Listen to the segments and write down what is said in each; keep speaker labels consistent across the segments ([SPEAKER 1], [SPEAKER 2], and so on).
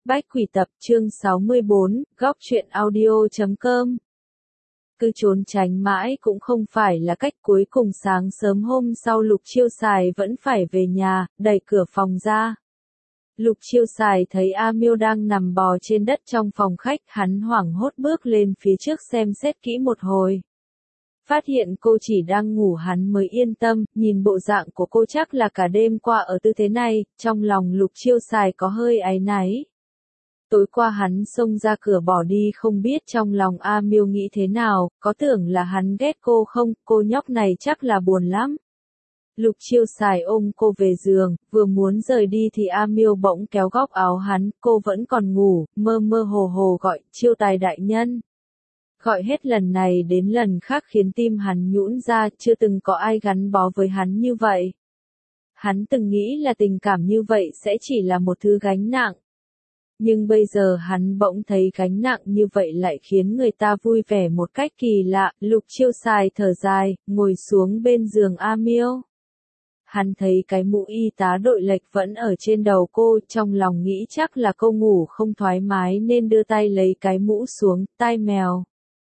[SPEAKER 1] Bách Quỷ Tập chương 64, góc truyện audio.com. Cứ trốn tránh mãi cũng không phải là cách, cuối cùng sáng sớm hôm sau Lục Chiêu Sài vẫn phải về nhà, đẩy cửa phòng ra. Lục Chiêu Sài thấy A Miêu đang nằm bò trên đất trong phòng khách, hắn hoảng hốt bước lên phía trước xem xét kỹ một hồi. Phát hiện cô chỉ đang ngủ hắn mới yên tâm, nhìn bộ dạng của cô chắc là cả đêm qua ở tư thế này, trong lòng Lục Chiêu Sài có hơi áy náy. Tối qua hắn xông ra cửa bỏ đi, không biết trong lòng A Miêu nghĩ thế nào, có tưởng là hắn ghét cô không, cô nhóc này chắc là buồn lắm. Lục Chiêu Sài ôm cô về giường, vừa muốn rời đi thì A Miêu bỗng kéo góc áo hắn, cô vẫn còn ngủ, mơ mơ hồ hồ gọi, Chiêu Tài đại nhân. Gọi hết lần này đến lần khác khiến tim hắn nhũn ra, chưa từng có ai gắn bó với hắn như vậy. Hắn từng nghĩ là tình cảm như vậy sẽ chỉ là một thứ gánh nặng. Nhưng bây giờ hắn bỗng thấy gánh nặng như vậy lại khiến người ta vui vẻ một cách kỳ lạ. Lục Chiêu Sài thở dài, ngồi xuống bên giường A Miêu. Hắn thấy cái mũ y tá đội lệch vẫn ở trên đầu cô, trong lòng nghĩ chắc là cô ngủ không thoải mái nên đưa tay lấy cái mũ xuống, tai mèo.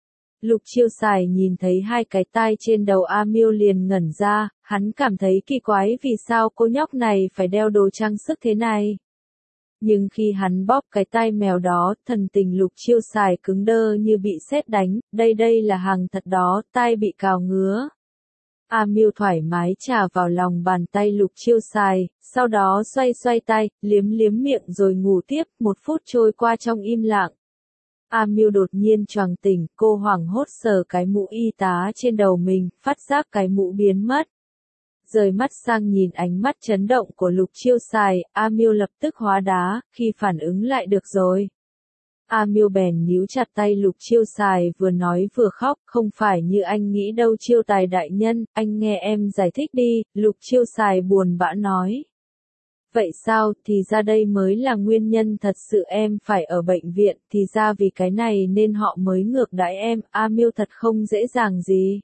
[SPEAKER 1] Lục Chiêu Sài nhìn thấy hai cái tai trên đầu A Miêu liền ngẩn ra, hắn cảm thấy kỳ quái vì sao cô nhóc này phải đeo đồ trang sức thế này. Nhưng khi hắn bóp cái tai mèo đó, thần tình Lục Chiêu Sài cứng đơ như bị sét đánh, đây là hàng thật đó, tai bị cào ngứa. A Miêu thoải mái chà vào lòng bàn tay Lục Chiêu Sài, sau đó xoay tay, liếm miệng rồi ngủ tiếp, 1 phút trôi qua trong im lặng. A Miêu đột nhiên choàng tỉnh, cô hoảng hốt sờ cái mũ y tá trên đầu mình, phát giác cái mũ biến mất. Rời mắt sang nhìn ánh mắt chấn động của Lục Chiêu Sài, A Miêu lập tức hóa đá, khi phản ứng lại được rồi. A Miêu bèn níu chặt tay Lục Chiêu Sài, vừa nói vừa khóc, không phải như anh nghĩ đâu Chiêu Tài đại nhân, anh nghe em giải thích đi. Lục Chiêu Sài buồn bã nói. Vậy sao, thì ra đây mới là nguyên nhân thật sự em phải ở bệnh viện, thì ra vì cái này nên họ mới ngược đãi em. A Miêu thật không dễ dàng gì.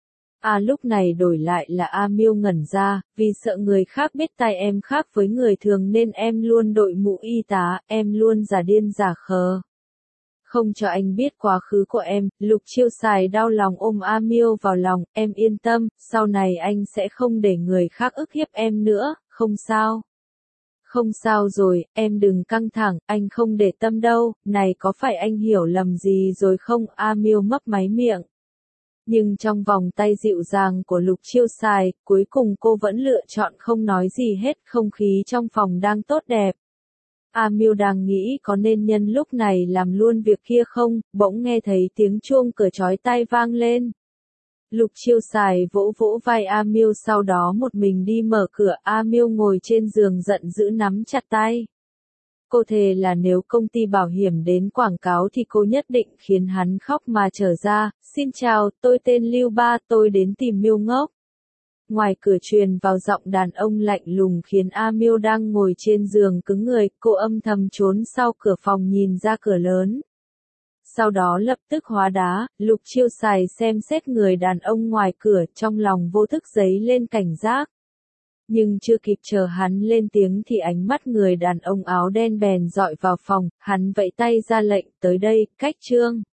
[SPEAKER 1] Lúc này đổi lại là A Miêu ngẩn ra, vì sợ người khác biết tai em khác với người thường nên em luôn đội mũ y tá, em luôn giả điên giả khờ. Không cho anh biết quá khứ của em. Lục Chiêu Sài đau lòng ôm A Miêu vào lòng, em yên tâm, sau này anh sẽ không để người khác ức hiếp em nữa, không sao. Không sao rồi, em đừng căng thẳng, anh không để tâm đâu, này có phải anh hiểu lầm gì rồi không? A Miêu mấp máy miệng. Nhưng trong vòng tay dịu dàng của Lục Chiêu Sài, cuối cùng cô vẫn lựa chọn không nói gì hết, không khí trong phòng đang tốt đẹp. A Miêu đang nghĩ có nên nhân lúc này làm luôn việc kia không, bỗng nghe thấy tiếng chuông cửa chói tai vang lên. Lục Chiêu Sài vỗ vai A Miêu, sau đó một mình đi mở cửa. A Miêu ngồi trên giường giận dữ nắm chặt tay. Cô thề là nếu công ty bảo hiểm đến quảng cáo thì cô nhất định khiến hắn khóc mà trở ra. Xin chào, tôi tên Lưu Ba, tôi đến tìm Miêu ngốc. Ngoài cửa truyền vào giọng đàn ông lạnh lùng khiến A Miêu đang ngồi trên giường cứng người, cô âm thầm trốn sau cửa phòng nhìn ra cửa lớn. Sau đó lập tức hóa đá. Lục Chiêu Sài xem xét người đàn ông ngoài cửa, trong lòng vô thức dấy lên cảnh giác. Nhưng chưa kịp chờ hắn lên tiếng thì ánh mắt người đàn ông áo đen bèn dọi vào phòng, hắn vẫy tay ra lệnh, tới đây, cách trương.